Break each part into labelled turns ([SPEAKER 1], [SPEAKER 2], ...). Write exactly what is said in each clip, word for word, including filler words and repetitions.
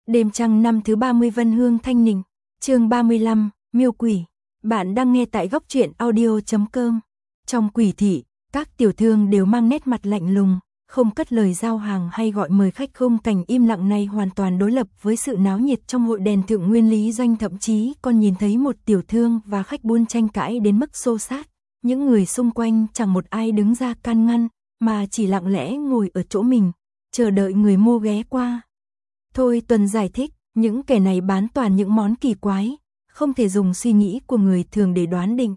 [SPEAKER 1] Đêm trăng năm thứ ba mươi Vân Hương Thanh Ninh, chương ba mươi lăm, Miêu Quỷ. Bạn đang nghe tại góc truyện audio chấm com. Trong quỷ thị, các tiểu thương đều mang nét mặt lạnh lùng, không cất lời giao hàng hay gọi mời khách. Khung cảnh im lặng này hoàn toàn đối lập với sự náo nhiệt trong hội đèn Thượng Nguyên. Lý Doanh thậm chí còn nhìn thấy một tiểu thương và khách buôn tranh cãi đến mức xô xát. Những người xung quanh chẳng một ai đứng ra can ngăn, mà chỉ lặng lẽ ngồi ở chỗ mình, chờ đợi người mua ghé qua. Thôi Tuần giải thích, những kẻ này bán toàn những món kỳ quái, không thể dùng suy nghĩ của người thường để đoán định.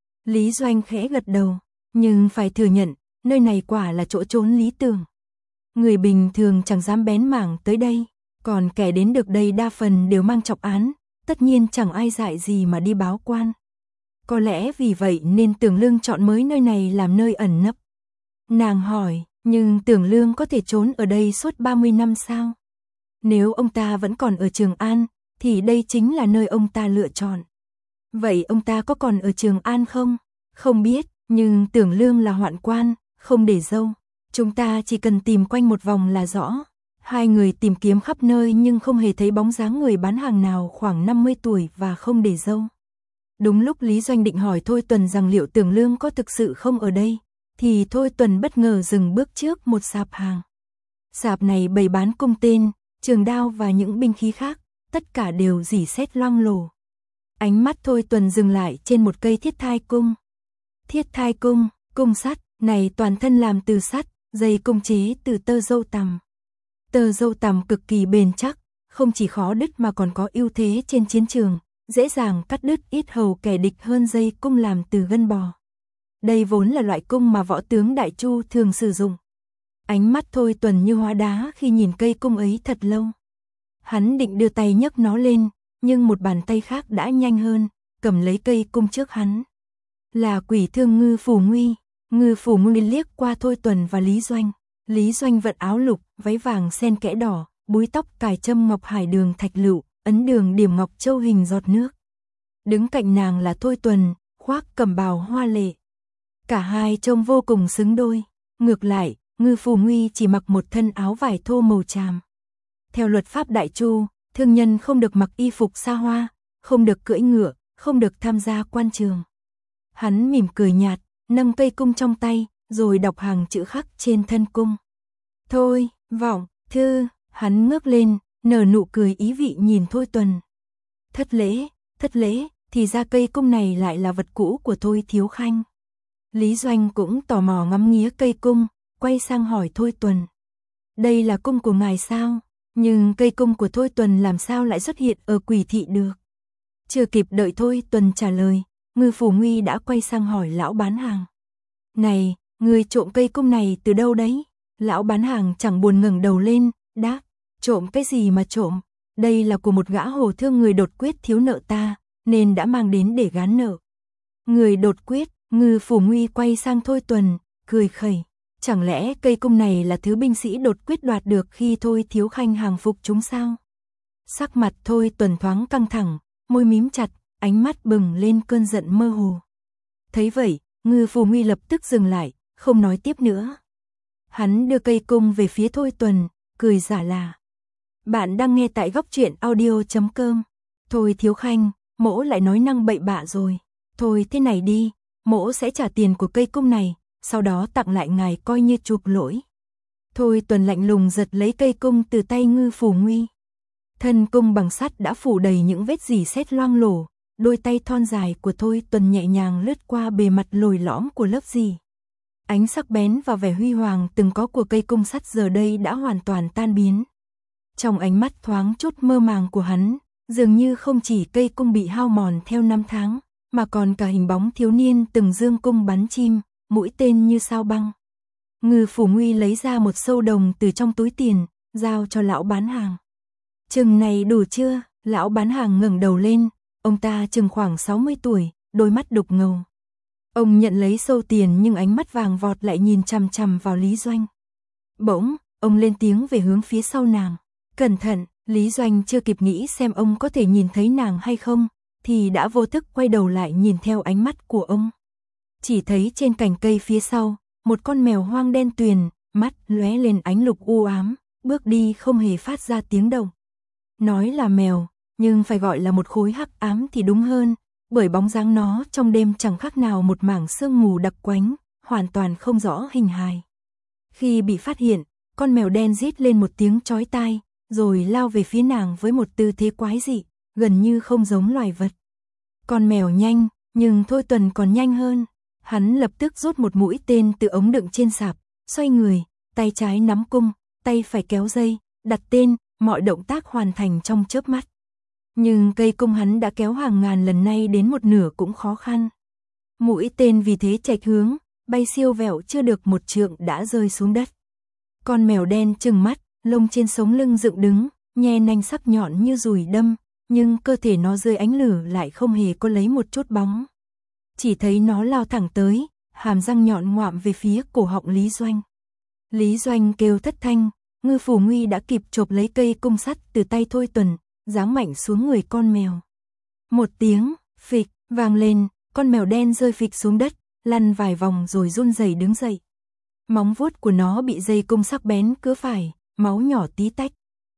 [SPEAKER 1] Lý Doanh khẽ gật đầu, nhưng phải thừa nhận, nơi này quả là chỗ trốn lý tưởng. Người bình thường chẳng dám bén mảng tới đây, còn kẻ đến được đây đa phần đều mang trọng án, tất nhiên chẳng ai dại gì mà đi báo quan. Có lẽ vì vậy nên Tưởng Lương chọn mới nơi này làm nơi ẩn nấp. Nàng hỏi, nhưng Tưởng Lương có thể trốn ở đây suốt ba mươi năm sao? Nếu ông ta vẫn còn ở Trường An, thì đây chính là nơi ông ta lựa chọn. Vậy ông ta có còn ở Trường An không? Không biết, nhưng Tưởng Lương là hoạn quan, không để dâu. Chúng ta chỉ cần tìm quanh một vòng là rõ. Hai người tìm kiếm khắp nơi nhưng không hề thấy bóng dáng người bán hàng nào khoảng năm mươi tuổi và không để dâu. Đúng lúc Lý Doanh định hỏi Thôi Tuần rằng liệu Tưởng Lương có thực sự không ở đây, thì Thôi Tuần bất ngờ dừng bước trước một sạp hàng. Sạp này bày bán cung tên, trường đao và những binh khí khác, tất cả đều rỉ sét loang lổ. Ánh mắt Thôi Tuần dừng lại trên một cây thiết thai cung. Thiết thai cung, cung sắt, này toàn thân làm từ sắt, dây cung chế từ tơ dâu tằm. Tơ dâu tằm cực kỳ bền chắc, không chỉ khó đứt mà còn có ưu thế trên chiến trường, dễ dàng cắt đứt ít hầu kẻ địch hơn dây cung làm từ gân bò. Đây vốn là loại cung mà võ tướng Đại Chu thường sử dụng. Ánh mắt Thôi Tuần như hóa đá khi nhìn cây cung ấy thật lâu. Hắn định đưa tay nhấc nó lên, nhưng một bàn tay khác đã nhanh hơn, cầm lấy cây cung trước hắn. Là quỷ thương Ngư Phủ Nguy. Ngư Phủ Nguy liếc qua Thôi Tuần và Lý Doanh. Lý Doanh vận áo lục, váy vàng xen kẽ đỏ, búi tóc cài châm ngọc hải đường thạch lựu, ấn đường điểm ngọc châu hình giọt nước. Đứng cạnh nàng là Thôi Tuần, khoác cẩm bào hoa lệ. Cả hai trông vô cùng xứng đôi. Ngược lại, Ngư Phủ Nguy chỉ mặc một thân áo vải thô màu tràm. Theo luật pháp Đại Chu, thương nhân không được mặc y phục xa hoa, không được cưỡi ngựa, không được tham gia quan trường. Hắn mỉm cười nhạt, nâng cây cung trong tay, rồi đọc hàng chữ khắc trên thân cung. Thôi, vọng, thư, hắn ngước lên, nở nụ cười ý vị nhìn Thôi Tuần. Thất lễ, thất lễ, thì ra cây cung này lại là vật cũ của Thôi Thiếu Khanh. Lý Doanh cũng tò mò ngắm nghía cây cung, quay sang hỏi Thôi Tuần. Đây là cung của ngài sao? Nhưng cây cung của Thôi Tuần làm sao lại xuất hiện ở quỷ thị được? Chưa kịp đợi Thôi Tuần trả lời, Ngư Phủ Nguy đã quay sang hỏi lão bán hàng. Này, người trộm cây cung này từ đâu đấy? Lão bán hàng chẳng buồn ngẩng đầu lên, đáp, trộm cái gì mà trộm? Đây là của một gã hồ thương người đột quyết thiếu nợ ta, nên đã mang đến để gán nợ. Người đột quyết, Ngư Phủ Nguy quay sang Thôi Tuần, cười khẩy. Chẳng lẽ cây cung này là thứ binh sĩ đột quyết đoạt được khi Thôi Thiếu Khanh hàng phục chúng sao? Sắc mặt Thôi Tuần thoáng căng thẳng, môi mím chặt, ánh mắt bừng lên cơn giận mơ hồ. Thấy vậy, Ngư Phủ Nguy lập tức dừng lại, không nói tiếp nữa. Hắn đưa cây cung về phía Thôi Tuần, cười giả là. Bạn đang nghe tại góc truyện audio chấm com. Thôi Thiếu Khanh, mỗ lại nói năng bậy bạ rồi. Thôi thế này đi, mỗ sẽ trả tiền của cây cung này, sau đó tặng lại ngài coi như chuộc lỗi. Thôi Tuần lạnh lùng giật lấy cây cung từ tay Ngư Phủ Nguy. Thân cung bằng sắt đã phủ đầy những vết rỉ sét loang lổ, đôi tay thon dài của Thôi Tuần nhẹ nhàng lướt qua bề mặt lồi lõm của lớp rỉ. Ánh sắc bén và vẻ huy hoàng từng có của cây cung sắt giờ đây đã hoàn toàn tan biến. Trong ánh mắt thoáng chút mơ màng của hắn, dường như không chỉ cây cung bị hao mòn theo năm tháng, mà còn cả hình bóng thiếu niên từng dương cung bắn chim, mũi tên như sao băng. Ngư Phủ Nguy lấy ra một sâu đồng từ trong túi tiền, giao cho lão bán hàng. Chừng này đủ chưa? Lão bán hàng ngẩng đầu lên, ông ta chừng khoảng sáu mươi tuổi, đôi mắt đục ngầu. Ông nhận lấy sâu tiền nhưng ánh mắt vàng vọt lại nhìn chằm chằm vào Lý Doanh. Bỗng, ông lên tiếng về hướng phía sau nàng. Cẩn thận, Lý Doanh chưa kịp nghĩ xem ông có thể nhìn thấy nàng hay không, thì đã vô thức quay đầu lại nhìn theo ánh mắt của ông. Chỉ thấy trên cành cây phía sau, một con mèo hoang đen tuyền, mắt lóe lên ánh lục u ám, bước đi không hề phát ra tiếng động. Nói là mèo, nhưng phải gọi là một khối hắc ám thì đúng hơn, bởi bóng dáng nó trong đêm chẳng khác nào một mảng sương mù đặc quánh, hoàn toàn không rõ hình hài. Khi bị phát hiện, con mèo đen rít lên một tiếng chói tai, rồi lao về phía nàng với một tư thế quái dị, gần như không giống loài vật. Con mèo nhanh, nhưng Thôi Tuần còn nhanh hơn. Hắn lập tức rút một mũi tên từ ống đựng trên sạp, xoay người, tay trái nắm cung, tay phải kéo dây, đặt tên, mọi động tác hoàn thành trong chớp mắt. Nhưng cây cung hắn đã kéo hàng ngàn lần nay đến một nửa cũng khó khăn. Mũi tên vì thế chệch hướng, bay siêu vẹo chưa được một trượng đã rơi xuống đất. Con mèo đen trừng mắt, lông trên sống lưng dựng đứng, nhe nanh sắc nhọn như dùi đâm, nhưng cơ thể nó dưới ánh lửa lại không hề có lấy một chút bóng. Chỉ thấy nó lao thẳng tới, hàm răng nhọn ngoạm về phía cổ họng Lý Doanh. Lý Doanh kêu thất thanh, Ngư Phủ Nguy đã kịp chộp lấy cây cung sắt từ tay Thôi Tuần, giáng mạnh xuống người con mèo. Một tiếng, phịch, vang lên, con mèo đen rơi phịch xuống đất, lăn vài vòng rồi run rẩy đứng dậy. Móng vuốt của nó bị dây cung sắc bén cứa phải, máu nhỏ tí tách.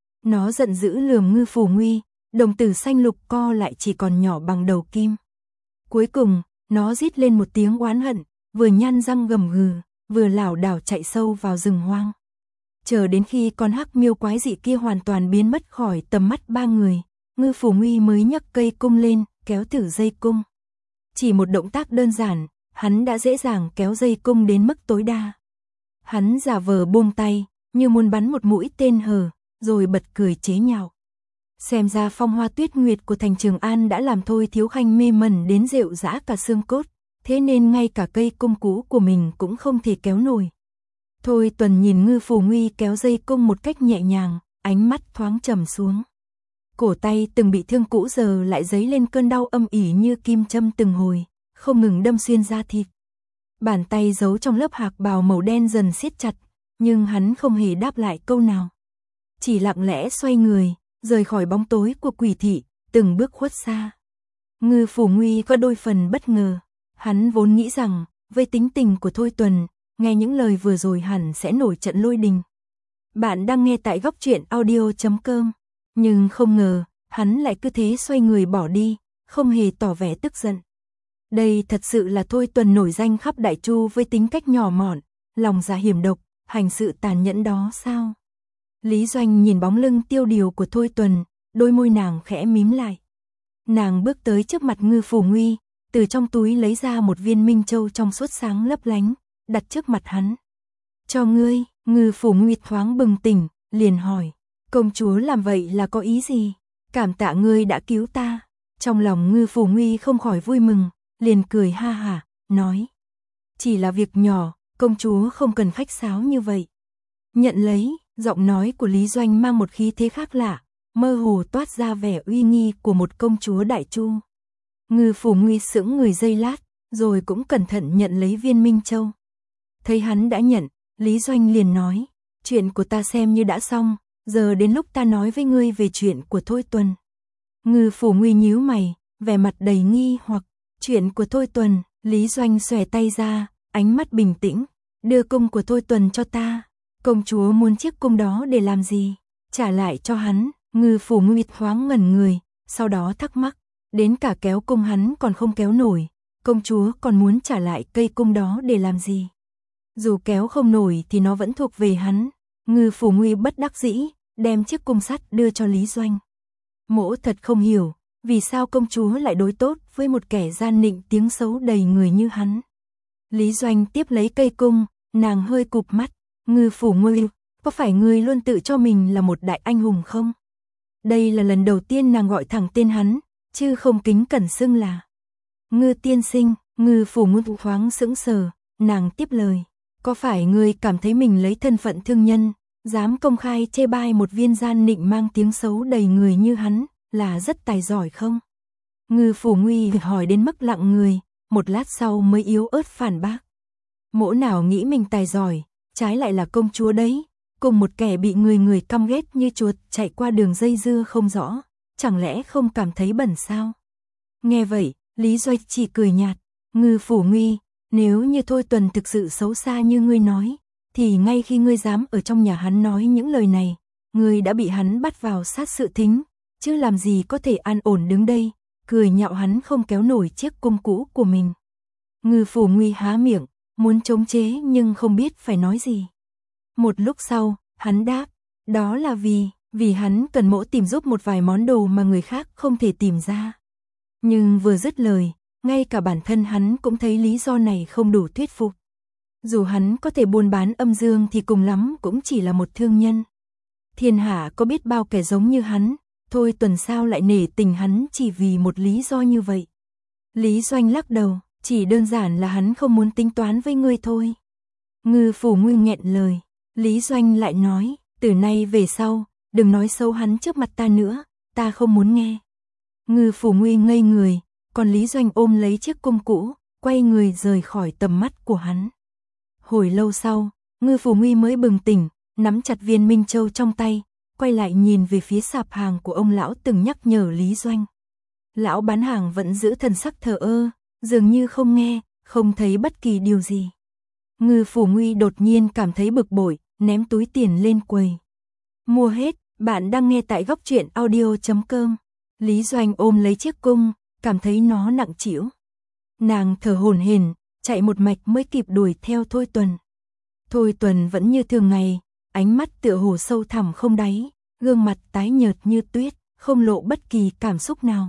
[SPEAKER 1] Nó giận dữ lườm Ngư Phủ Nguy, đồng tử xanh lục co lại chỉ còn nhỏ bằng đầu kim. Cuối cùng, nó rít lên một tiếng oán hận, vừa nhăn răng gầm gừ, vừa lảo đảo chạy sâu vào rừng hoang. Chờ đến khi con hắc miêu quái dị kia hoàn toàn biến mất khỏi tầm mắt ba người, Ngư Phủ Nguy mới nhấc cây cung lên, kéo thử dây cung. Chỉ một động tác đơn giản, hắn đã dễ dàng kéo dây cung đến mức tối đa. Hắn giả vờ buông tay, như muốn bắn một mũi tên hờ, rồi bật cười chế nhạo. Xem ra phong hoa tuyết nguyệt của thành Trường An đã làm Thôi Thiếu Khanh mê mẩn đến rệu rã cả xương cốt, thế nên ngay cả cây cung cũ của mình cũng không thể kéo nổi. Thôi Tuần nhìn Ngư Phủ Nguy kéo dây cung một cách nhẹ nhàng, ánh mắt thoáng trầm xuống. Cổ tay từng bị thương cũ giờ lại dấy lên cơn đau âm ỉ như kim châm từng hồi, không ngừng đâm xuyên da thịt. Bàn tay giấu trong lớp hạc bào màu đen dần siết chặt, nhưng hắn không hề đáp lại câu nào. Chỉ lặng lẽ xoay người, rời khỏi bóng tối của quỷ thị, từng bước khuất xa. Ngư Phủ Nguy có đôi phần bất ngờ, hắn vốn nghĩ rằng, với tính tình của Thôi Tuần, nghe những lời vừa rồi hẳn sẽ nổi trận lôi đình. Bạn đang nghe tại góc truyện audio chấm com, nhưng không ngờ, hắn lại cứ thế xoay người bỏ đi, không hề tỏ vẻ tức giận. Đây thật sự là Thôi Tuần nổi danh khắp Đại Chu với tính cách nhỏ mọn, lòng dạ hiểm độc, hành sự tàn nhẫn đó sao? Lý Doanh nhìn bóng lưng tiêu điều của Thôi Tuần, đôi môi nàng khẽ mím lại. Nàng bước tới trước mặt Ngư Phủ Nguy, từ trong túi lấy ra một viên minh châu trong suốt sáng lấp lánh, đặt trước mặt hắn. Cho ngươi, Ngư Phủ Nguy thoáng bừng tỉnh, liền hỏi, công chúa làm vậy là có ý gì? Cảm tạ ngươi đã cứu ta. Trong lòng Ngư Phủ Nguy không khỏi vui mừng, liền cười ha hả, nói. Chỉ là việc nhỏ, công chúa không cần khách sáo như vậy. Nhận lấy, giọng nói của Lý Doanh mang một khí thế khác lạ, mơ hồ toát ra vẻ uy nghi của một công chúa Đại Chu. Ngư Phủ Nguy sững người giây lát, rồi cũng cẩn thận nhận lấy viên minh châu. Thấy hắn đã nhận, Lý Doanh liền nói, chuyện của ta xem như đã xong, giờ đến lúc ta nói với ngươi về chuyện của Thôi Tuần. Ngư Phủ Nguy nhíu mày, vẻ mặt đầy nghi hoặc, chuyện của Thôi Tuần. Lý Doanh xòe tay ra, ánh mắt bình tĩnh, đưa cung của Thôi Tuần cho ta. Công chúa muốn chiếc cung đó để làm gì? Trả lại cho hắn. Ngư Phủ Nguy thoáng ngẩn người, sau đó thắc mắc, đến cả kéo cung hắn còn không kéo nổi, công chúa còn muốn trả lại cây cung đó để làm gì? Dù kéo không nổi thì nó vẫn thuộc về hắn. Ngư Phủ Nguy bất đắc dĩ, đem chiếc cung sắt đưa cho Lý Doanh. Mỗ thật không hiểu, vì sao công chúa lại đối tốt với một kẻ gian nịnh tiếng xấu đầy người như hắn. Lý Doanh tiếp lấy cây cung, nàng hơi cụp mắt. Ngư Phủ Nguy, có phải ngươi luôn tự cho mình là một đại anh hùng không? Đây là lần đầu tiên nàng gọi thẳng tên hắn, chứ không kính cẩn xưng là Ngư tiên sinh. Ngư Phủ Nguy thoáng sững sờ, nàng tiếp lời, có phải ngươi cảm thấy mình lấy thân phận thương nhân, dám công khai chê bai một viên gian nịnh mang tiếng xấu đầy người như hắn, là rất tài giỏi không? Ngư Phủ Nguy hỏi đến mức lặng người, một lát sau mới yếu ớt phản bác. Mỗ nào nghĩ mình tài giỏi, trái lại là công chúa đấy, cùng một kẻ bị người người căm ghét như chuột chạy qua đường dây dưa không rõ, chẳng lẽ không cảm thấy bẩn sao? Nghe vậy, Lý Doanh chỉ cười nhạt, Ngư Phủ Nguy, nếu như Thôi Tuần thực sự xấu xa như ngươi nói, thì ngay khi ngươi dám ở trong nhà hắn nói những lời này, ngươi đã bị hắn bắt vào sát sự thính, chứ làm gì có thể an ổn đứng đây, cười nhạo hắn không kéo nổi chiếc cung cũ của mình. Ngư Phủ Nguy há miệng, muốn chống chế nhưng không biết phải nói gì. Một lúc sau, hắn đáp, đó là vì, vì hắn cần mỗ tìm giúp một vài món đồ mà người khác không thể tìm ra. Nhưng vừa dứt lời, ngay cả bản thân hắn cũng thấy lý do này không đủ thuyết phục. Dù hắn có thể buôn bán âm dương thì cùng lắm cũng chỉ là một thương nhân. Thiên hạ có biết bao kẻ giống như hắn, Thôi Tuần sao lại nể tình hắn chỉ vì một lý do như vậy. Lý Doanh lắc đầu, chỉ đơn giản là hắn không muốn tính toán với ngươi thôi. Ngư Phủ Nguy nghẹn lời, Lý Doanh lại nói, từ nay về sau, đừng nói xấu hắn trước mặt ta nữa, ta không muốn nghe. Ngư Phủ Nguy ngây người, còn Lý Doanh ôm lấy chiếc cung cũ, quay người rời khỏi tầm mắt của hắn. Hồi lâu sau, Ngư Phủ Nguy mới bừng tỉnh, nắm chặt viên Minh Châu trong tay, quay lại nhìn về phía sạp hàng của ông lão từng nhắc nhở Lý Doanh. Lão bán hàng vẫn giữ thần sắc thờ ơ, dường như không nghe, không thấy bất kỳ điều gì. Ngư Phủ Nguy đột nhiên cảm thấy bực bội, ném túi tiền lên quầy. Mua hết, bạn đang nghe tại góc truyện audio chấm com. Lý Doanh ôm lấy chiếc cung, cảm thấy nó nặng trĩu. Nàng thở hổn hển, chạy một mạch mới kịp đuổi theo Thôi Tuần. Thôi Tuần vẫn như thường ngày, ánh mắt tựa hồ sâu thẳm không đáy, gương mặt tái nhợt như tuyết, không lộ bất kỳ cảm xúc nào.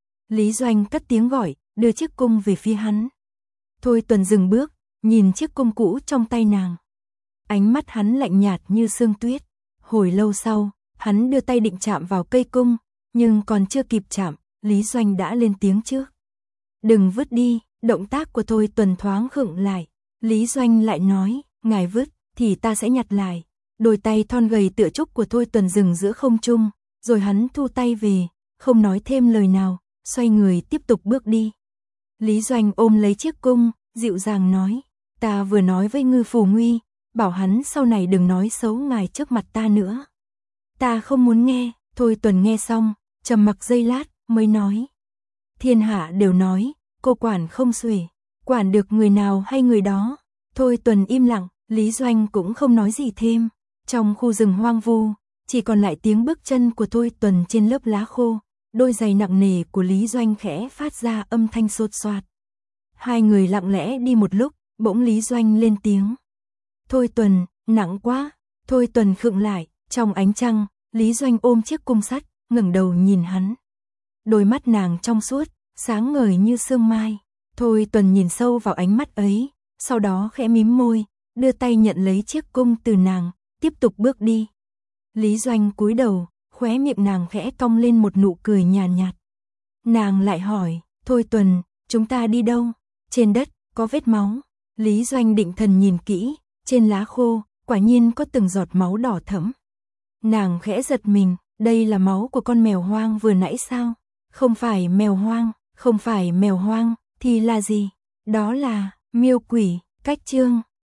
[SPEAKER 1] Lý Doanh cất tiếng gọi, đưa chiếc cung về phía hắn. Thôi Tuần dừng bước, nhìn chiếc cung cũ trong tay nàng. Ánh mắt hắn lạnh nhạt như sương tuyết. Hồi lâu sau, hắn đưa tay định chạm vào cây cung, nhưng còn chưa kịp chạm, Lý Doanh đã lên tiếng trước. Đừng vứt đi, động tác của Thôi Tuần thoáng khựng lại. Lý Doanh lại nói, ngài vứt, thì ta sẽ nhặt lại. Đôi tay thon gầy tựa trúc của Thôi Tuần dừng giữa không trung, rồi hắn thu tay về, không nói thêm lời nào, xoay người tiếp tục bước đi. Lý Doanh ôm lấy chiếc cung, dịu dàng nói, ta vừa nói với Ngư Phủ Nguy, bảo hắn sau này đừng nói xấu ngài trước mặt ta nữa. Ta không muốn nghe. Thôi Tuần nghe xong, trầm mặc giây lát, mới nói. Thiên hạ đều nói, cô quản không xuể, quản được người nào hay người đó. Thôi Tuần im lặng, Lý Doanh cũng không nói gì thêm. Trong khu rừng hoang vu, chỉ còn lại tiếng bước chân của Thôi Tuần trên lớp lá khô, đôi giày nặng nề của Lý Doanh khẽ phát ra âm thanh xột xoạt. Hai người lặng lẽ đi một lúc, bỗng Lý Doanh lên tiếng. Thôi Tuần, nặng quá. Thôi Tuần khựng lại, trong ánh trăng, Lý Doanh ôm chiếc cung sắt, ngẩng đầu nhìn hắn. Đôi mắt nàng trong suốt, sáng ngời như sương mai. Thôi Tuần nhìn sâu vào ánh mắt ấy, sau đó khẽ mím môi, đưa tay nhận lấy chiếc cung từ nàng, tiếp tục bước đi. Lý Doanh cúi đầu, khóe miệng nàng khẽ cong lên một nụ cười nhàn nhạt, nhạt. Nàng lại hỏi, Thôi Tuần, chúng ta đi đâu? Trên đất, có vết máu. Lý Doanh định thần nhìn kỹ, trên lá khô, quả nhiên có từng giọt máu đỏ thẫm. Nàng khẽ giật mình, đây là máu của con mèo hoang vừa nãy sao? Không phải mèo hoang, không phải mèo hoang, thì là gì? Đó là miêu quỷ. Cách chương